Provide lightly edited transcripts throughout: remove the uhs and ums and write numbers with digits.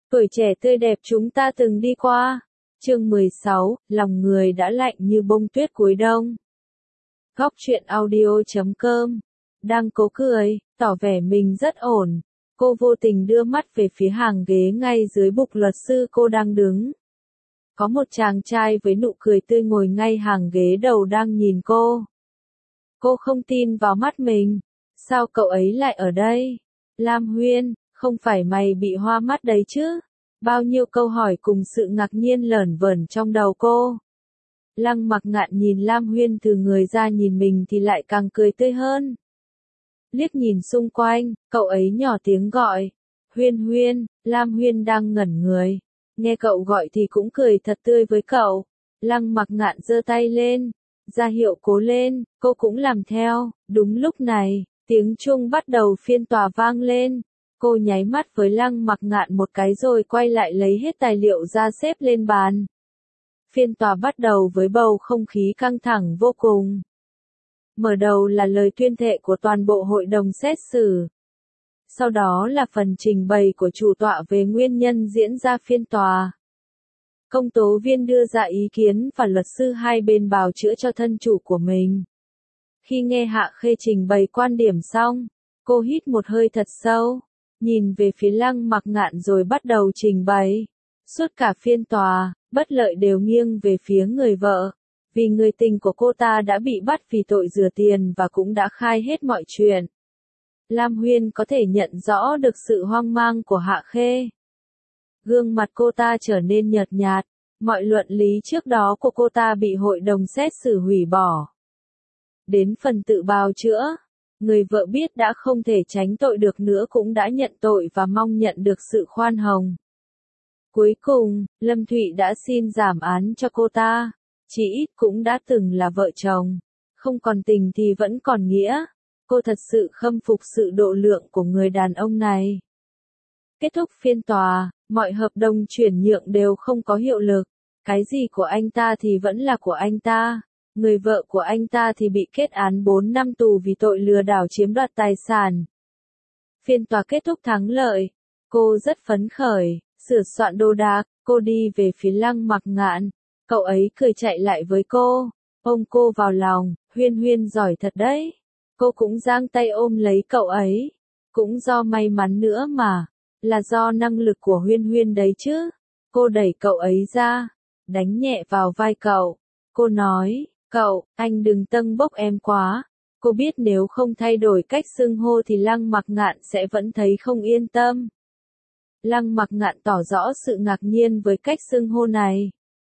Tuổi trẻ tươi đẹp chúng ta từng đi qua. Chương 16, lòng người đã lạnh như bông tuyết cuối đông. Góc truyện audio.com. Đang cố cười, tỏ vẻ mình rất ổn. Cô vô tình đưa mắt về phía hàng ghế ngay dưới bục luật sư cô đang đứng. Có một chàng trai với nụ cười tươi ngồi ngay hàng ghế đầu đang nhìn cô. Cô không tin vào mắt mình. Sao cậu ấy lại ở đây? Lam Huyên, không phải mày bị hoa mắt đấy chứ? Bao nhiêu câu hỏi cùng sự ngạc nhiên lởn vởn trong đầu cô. Lăng Mặc Ngạn nhìn Lam Huyên từ người ra nhìn mình thì lại càng cười tươi hơn. Liếc nhìn xung quanh, cậu ấy nhỏ tiếng gọi. Huyên Huyên, Lam Huyên đang ngẩn người. Nghe cậu gọi thì cũng cười thật tươi với cậu. Lăng Mặc Ngạn giơ tay lên, ra hiệu cố lên, cô cũng làm theo. Đúng lúc này, tiếng chuông bắt đầu phiên tòa vang lên. Cô nháy mắt với Lăng Mặc Ngạn một cái rồi quay lại lấy hết tài liệu ra xếp lên bàn. Phiên tòa bắt đầu với bầu không khí căng thẳng vô cùng. Mở đầu là lời tuyên thệ của toàn bộ hội đồng xét xử. Sau đó là phần trình bày của chủ tọa về nguyên nhân diễn ra phiên tòa. Công tố viên đưa ra ý kiến và luật sư hai bên bào chữa cho thân chủ của mình. Khi nghe Hạ Khê trình bày quan điểm xong, cô hít một hơi thật sâu, nhìn về phía Lăng Mặc Ngạn rồi bắt đầu trình bày. Suốt cả phiên tòa, bất lợi đều nghiêng về phía người vợ, vì người tình của cô ta đã bị bắt vì tội rửa tiền và cũng đã khai hết mọi chuyện. Lam Huyên có thể nhận rõ được sự hoang mang của Hạ Khê. Gương mặt cô ta trở nên nhợt nhạt, mọi luận lý trước đó của cô ta bị hội đồng xét xử hủy bỏ. Đến phần tự bào chữa, người vợ biết đã không thể tránh tội được nữa cũng đã nhận tội và mong nhận được sự khoan hồng. Cuối cùng, Lâm Thụy đã xin giảm án cho cô ta, chỉ ít cũng đã từng là vợ chồng, không còn tình thì vẫn còn nghĩa. Cô thật sự khâm phục sự độ lượng của người đàn ông này. Kết thúc phiên tòa, mọi hợp đồng chuyển nhượng đều không có hiệu lực. Cái gì của anh ta thì vẫn là của anh ta. Người vợ của anh ta thì bị kết án 4 năm tù vì tội lừa đảo chiếm đoạt tài sản. Phiên tòa kết thúc thắng lợi. Cô rất phấn khởi, sửa soạn đồ đạc, cô đi về phía Lăng Mặc Ngạn. Cậu ấy cười chạy lại với cô, ôm cô vào lòng. Huyên Huyên giỏi thật đấy. Cô cũng giang tay ôm lấy cậu ấy. Cũng do may mắn nữa mà. Là do năng lực của Huyên Huyên đấy chứ. Cô đẩy cậu ấy ra, đánh nhẹ vào vai cậu. Cô nói, cậu, anh đừng tâng bốc em quá. Cô biết nếu không thay đổi cách xưng hô thì Lăng Mặc Ngạn sẽ vẫn thấy không yên tâm. Lăng Mặc Ngạn tỏ rõ sự ngạc nhiên với cách xưng hô này.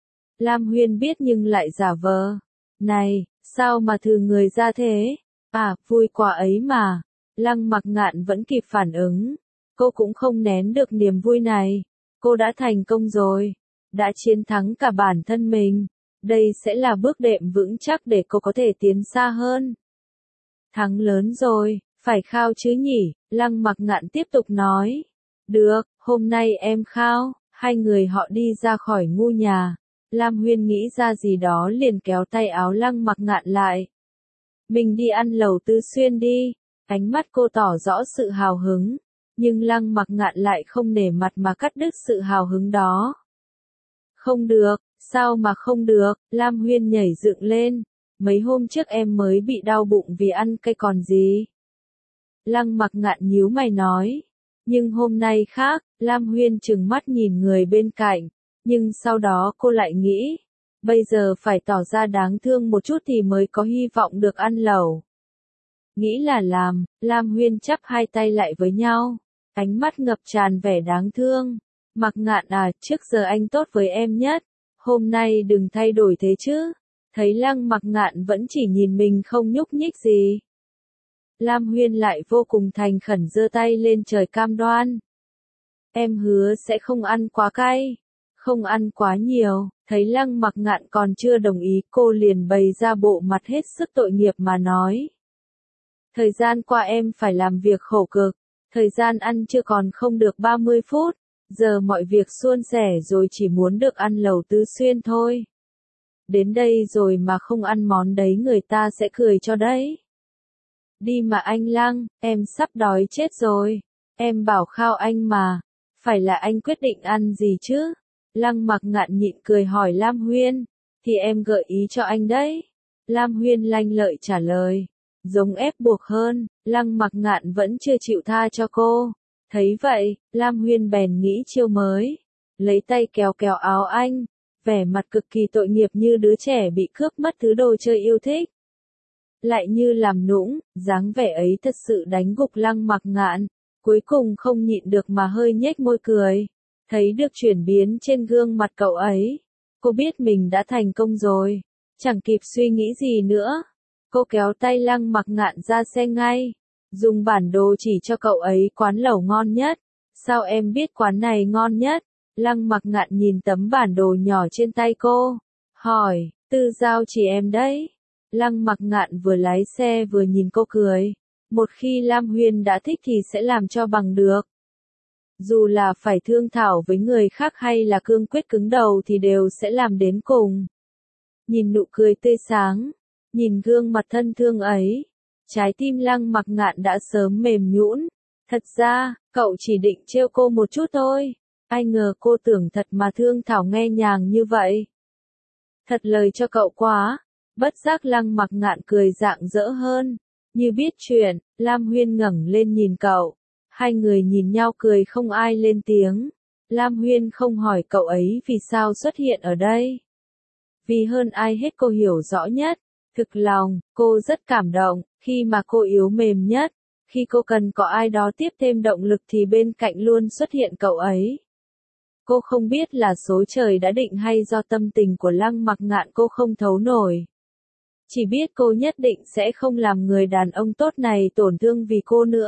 Lam Huyên biết nhưng lại giả vờ. Này, sao mà thừ người ra thế? À, vui quá ấy mà. Lăng Mặc Ngạn vẫn kịp phản ứng. Cô cũng không nén được niềm vui này. Cô đã thành công rồi. Đã chiến thắng cả bản thân mình. Đây sẽ là bước đệm vững chắc để cô có thể tiến xa hơn. Thắng lớn rồi, phải khao chứ nhỉ? Lăng Mặc Ngạn tiếp tục nói. Được, hôm nay em khao. Hai người họ đi ra khỏi ngôi nhà. Lam Huyên nghĩ ra gì đó liền kéo tay áo Lăng Mặc Ngạn lại. Mình đi ăn lẩu Tứ Xuyên đi. Ánh mắt cô tỏ rõ sự hào hứng. Nhưng Lăng Mặc Ngạn lại không nể mặt mà cắt đứt sự hào hứng đó. Không được, sao mà không được? Lam Huyên nhảy dựng lên. Mấy hôm trước em mới bị đau bụng vì ăn cay còn gì. Lăng Mặc Ngạn nhíu mày nói. Nhưng hôm nay khác, Lam Huyên trừng mắt nhìn người bên cạnh. Nhưng sau đó cô lại nghĩ. Bây giờ phải tỏ ra đáng thương một chút thì mới có hy vọng được ăn lẩu. Nghĩ là làm, Lam Huyên chắp hai tay lại với nhau. Ánh mắt ngập tràn vẻ đáng thương. Mặc Ngạn à, trước giờ anh tốt với em nhất. Hôm nay đừng thay đổi thế chứ. Thấy Lăng Mặc Ngạn vẫn chỉ nhìn mình không nhúc nhích gì. Lam Huyên lại vô cùng thành khẩn giơ tay lên trời cam đoan. Em hứa sẽ không ăn quá cay. Không ăn quá nhiều. Thấy Lăng Mặc Ngạn còn chưa đồng ý, cô liền bày ra bộ mặt hết sức tội nghiệp mà nói. Thời gian qua em phải làm việc khổ cực. Thời gian ăn chưa còn không được 30 phút. Giờ mọi việc suôn sẻ rồi, chỉ muốn được ăn lẩu Tứ Xuyên thôi. Đến đây rồi mà không ăn món đấy người ta sẽ cười cho đấy. Đi mà anh Lăng, em sắp đói chết rồi. Em bảo khao anh mà. Phải là anh quyết định ăn gì chứ? Lăng Mặc Ngạn nhịn cười hỏi Lam Huyên. Thì em gợi ý cho anh đấy. Lam Huyên lanh lợi trả lời. Giống ép buộc hơn, Lăng Mặc Ngạn vẫn chưa chịu tha cho cô. Thấy vậy, Lam Huyên bèn nghĩ chiêu mới. Lấy tay kéo kéo áo anh, vẻ mặt cực kỳ tội nghiệp như đứa trẻ bị cướp mất thứ đồ chơi yêu thích. Lại như làm nũng, dáng vẻ ấy thật sự đánh gục Lăng Mặc Ngạn, cuối cùng không nhịn được mà hơi nhếch môi cười. Thấy được chuyển biến trên gương mặt cậu ấy, cô biết mình đã thành công rồi, chẳng kịp suy nghĩ gì nữa. Cô kéo tay Lăng Mặc Ngạn ra xe ngay, dùng bản đồ chỉ cho cậu ấy quán lẩu ngon nhất. Sao em biết quán này ngon nhất? Lăng Mặc Ngạn nhìn tấm bản đồ nhỏ trên tay cô, hỏi, Tư Giao chỉ em đấy. Lăng Mặc Ngạn vừa lái xe vừa nhìn cô cười. Một khi Lam Huyên đã thích thì sẽ làm cho bằng được. Dù là phải thương thảo với người khác hay là cương quyết cứng đầu thì đều sẽ làm đến cùng. Nhìn nụ cười tươi sáng, nhìn gương mặt thân thương ấy, trái tim Lăng Mặc Ngạn đã sớm mềm nhũn. Thật ra, cậu chỉ định trêu cô một chút thôi. Ai ngờ cô tưởng thật mà thương thảo nghe nhàng như vậy. Thật lời cho cậu quá. Bất giác Lăng Mặc Ngạn cười rạng rỡ hơn. Như biết chuyện, Lam Huyên ngẩng lên nhìn cậu. Hai người nhìn nhau cười không ai lên tiếng. Lam Huyên không hỏi cậu ấy vì sao xuất hiện ở đây. Vì hơn ai hết cô hiểu rõ nhất. Thực lòng, cô rất cảm động, khi mà cô yếu mềm nhất. Khi cô cần có ai đó tiếp thêm động lực thì bên cạnh luôn xuất hiện cậu ấy. Cô không biết là số trời đã định hay do tâm tình của Lăng Mặc Ngạn cô không thấu nổi. Chỉ biết cô nhất định sẽ không làm người đàn ông tốt này tổn thương vì cô nữa.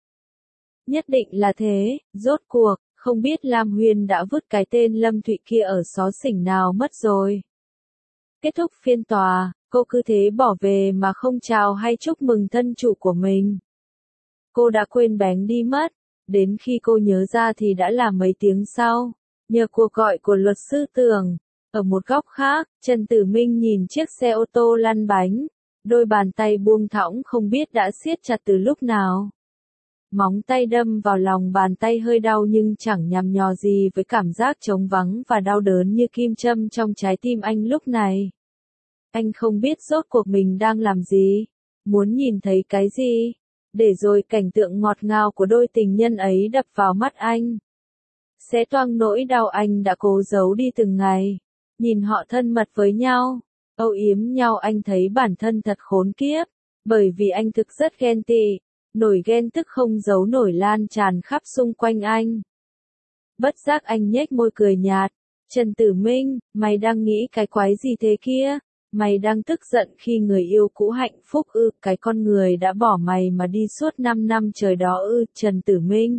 Nhất định là thế, rốt cuộc, không biết Lam Huyên đã vứt cái tên Lâm Thụy kia ở xó xỉnh nào mất rồi. Kết thúc phiên tòa, cô cứ thế bỏ về mà không chào hay chúc mừng thân chủ của mình. Cô đã quên bén đi mất, đến khi cô nhớ ra thì đã là mấy tiếng sau. Nhờ cuộc gọi của luật sư Tường, ở một góc khác, Trần Tử Minh nhìn chiếc xe ô tô lăn bánh, đôi bàn tay buông thõng không biết đã siết chặt từ lúc nào. Móng tay đâm vào lòng bàn tay hơi đau nhưng chẳng nhằm nhò gì với cảm giác trống vắng và đau đớn như kim châm trong trái tim anh lúc này. Anh không biết rốt cuộc mình đang làm gì, muốn nhìn thấy cái gì, để rồi cảnh tượng ngọt ngào của đôi tình nhân ấy đập vào mắt anh. Xé toang nỗi đau anh đã cố giấu đi từng ngày. Nhìn họ thân mật với nhau, âu yếm nhau anh thấy bản thân thật khốn kiếp, bởi vì anh thực rất ghen tị, nổi ghen tức không giấu nổi lan tràn khắp xung quanh anh. Bất giác anh nhếch môi cười nhạt, Trần Tử Minh, mày đang nghĩ cái quái gì thế kia? Mày đang tức giận khi người yêu cũ hạnh phúc ư? Cái con người đã bỏ mày mà đi suốt 5 năm trời đó ư? Trần Tử Minh,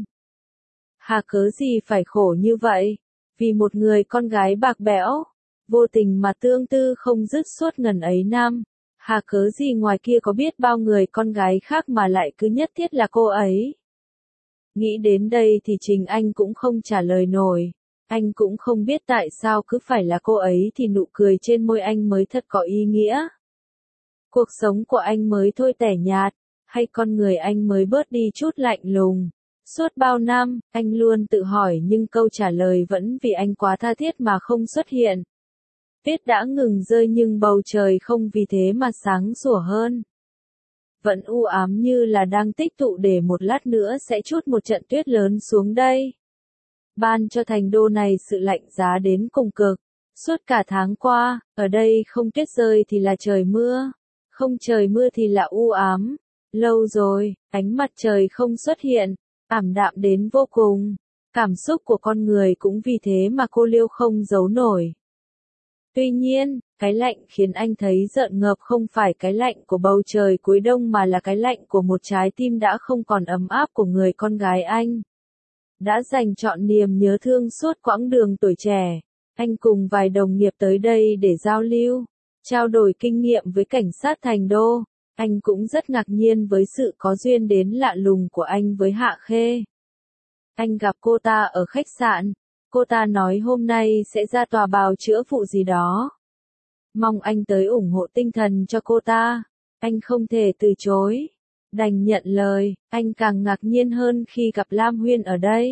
hà cớ gì phải khổ như vậy? Vì một người con gái bạc bẽo, vô tình mà tương tư không dứt suốt ngần ấy năm. Hà cớ gì ngoài kia có biết bao người con gái khác mà lại cứ nhất thiết là cô ấy? Nghĩ đến đây thì chính anh cũng không trả lời nổi. Anh cũng không biết tại sao cứ phải là cô ấy thì nụ cười trên môi anh mới thật có ý nghĩa. Cuộc sống của anh mới thôi tẻ nhạt, hay con người anh mới bớt đi chút lạnh lùng. Suốt bao năm, anh luôn tự hỏi nhưng câu trả lời vẫn vì anh quá tha thiết mà không xuất hiện. Tuyết đã ngừng rơi nhưng bầu trời không vì thế mà sáng sủa hơn. Vẫn u ám như là đang tích tụ để một lát nữa sẽ trút một trận tuyết lớn xuống đây. Ban cho thành đô này sự lạnh giá đến cùng cực. Suốt cả tháng qua, ở đây không tuyết rơi thì là trời mưa. Không trời mưa thì là u ám. Lâu rồi, ánh mặt trời không xuất hiện, ảm đạm đến vô cùng. Cảm xúc của con người cũng vì thế mà cô liêu không giấu nổi. Tuy nhiên, cái lạnh khiến anh thấy rợn ngợp không phải cái lạnh của bầu trời cuối đông mà là cái lạnh của một trái tim đã không còn ấm áp của người con gái anh. Đã dành trọn niềm nhớ thương suốt quãng đường tuổi trẻ, anh cùng vài đồng nghiệp tới đây để giao lưu, trao đổi kinh nghiệm với cảnh sát thành đô. Anh cũng rất ngạc nhiên với sự có duyên đến lạ lùng của anh với Hạ Khê. Anh gặp cô ta ở khách sạn. Cô ta nói hôm nay sẽ ra tòa bào chữa vụ gì đó. Mong anh tới ủng hộ tinh thần cho cô ta. Anh không thể từ chối. Đành nhận lời, anh càng ngạc nhiên hơn khi gặp Lam Huyên ở đây.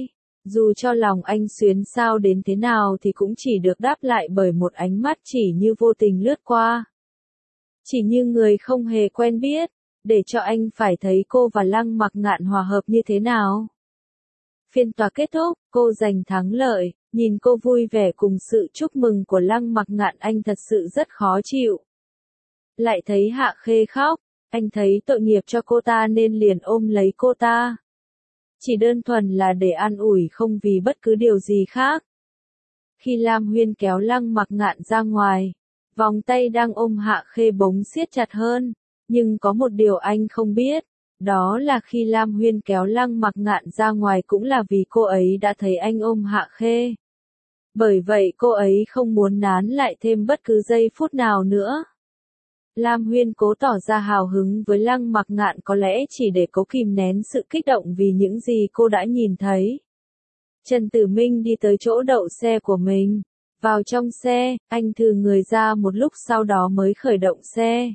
Dù cho lòng anh xuyến xao đến thế nào thì cũng chỉ được đáp lại bởi một ánh mắt chỉ như vô tình lướt qua. Chỉ như người không hề quen biết, để cho anh phải thấy cô và Lăng Mặc Ngạn hòa hợp như thế nào. Phiên tòa kết thúc, cô giành thắng lợi, nhìn cô vui vẻ cùng sự chúc mừng của Lăng Mặc Ngạn anh thật sự rất khó chịu. Lại thấy Hạ Khê khóc, anh thấy tội nghiệp cho cô ta nên liền ôm lấy cô ta. Chỉ đơn thuần là để an ủi không vì bất cứ điều gì khác. Khi Lam Huyên kéo Lăng Mặc Ngạn ra ngoài, vòng tay đang ôm Hạ Khê bỗng siết chặt hơn, nhưng có một điều anh không biết, đó là khi Lam Huyên kéo Lăng Mặc Ngạn ra ngoài cũng là vì cô ấy đã thấy anh ôm Hạ Khê. Bởi vậy cô ấy không muốn nán lại thêm bất cứ giây phút nào nữa. Lam Huyên cố tỏ ra hào hứng với Lăng Mặc Ngạn có lẽ chỉ để cố kìm nén sự kích động vì những gì cô đã nhìn thấy. Trần Tử Minh đi tới chỗ đậu xe của mình. Vào trong xe, anh thừ người ra một lúc sau đó mới khởi động xe.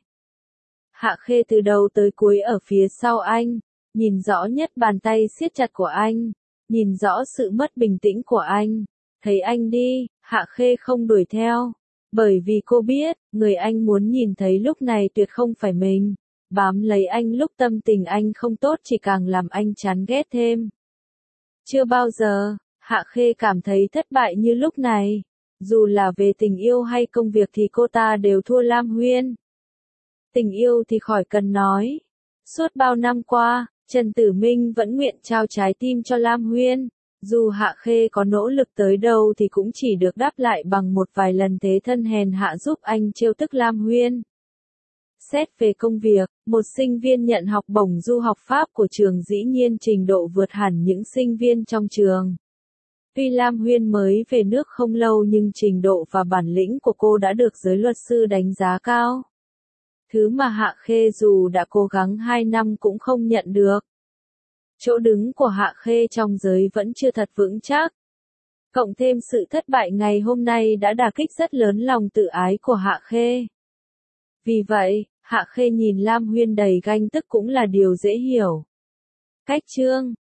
Hạ Khê từ đầu tới cuối ở phía sau anh, nhìn rõ nhất bàn tay siết chặt của anh, nhìn rõ sự mất bình tĩnh của anh. Thấy anh đi, Hạ Khê không đuổi theo. Bởi vì cô biết, người anh muốn nhìn thấy lúc này tuyệt không phải mình. Bám lấy anh lúc tâm tình anh không tốt chỉ càng làm anh chán ghét thêm. Chưa bao giờ, Hạ Khê cảm thấy thất bại như lúc này. Dù là về tình yêu hay công việc thì cô ta đều thua Lam Huyên. Tình yêu thì khỏi cần nói. Suốt bao năm qua, Trần Tử Minh vẫn nguyện trao trái tim cho Lam Huyên. Dù Hạ Khê có nỗ lực tới đâu thì cũng chỉ được đáp lại bằng một vài lần thế thân hèn hạ giúp anh trêu tức Lam Huyên. Xét về công việc, một sinh viên nhận học bổng du học Pháp của trường dĩ nhiên trình độ vượt hẳn những sinh viên trong trường. Tuy Lam Huyên mới về nước không lâu nhưng trình độ và bản lĩnh của cô đã được giới luật sư đánh giá cao. Thứ mà Hạ Khê dù đã cố gắng 2 năm cũng không nhận được. Chỗ đứng của Hạ Khê trong giới vẫn chưa thật vững chắc. Cộng thêm sự thất bại ngày hôm nay đã đả kích rất lớn lòng tự ái của Hạ Khê. Vì vậy, Hạ Khê nhìn Lam Huyên đầy ganh tức cũng là điều dễ hiểu. Cách chương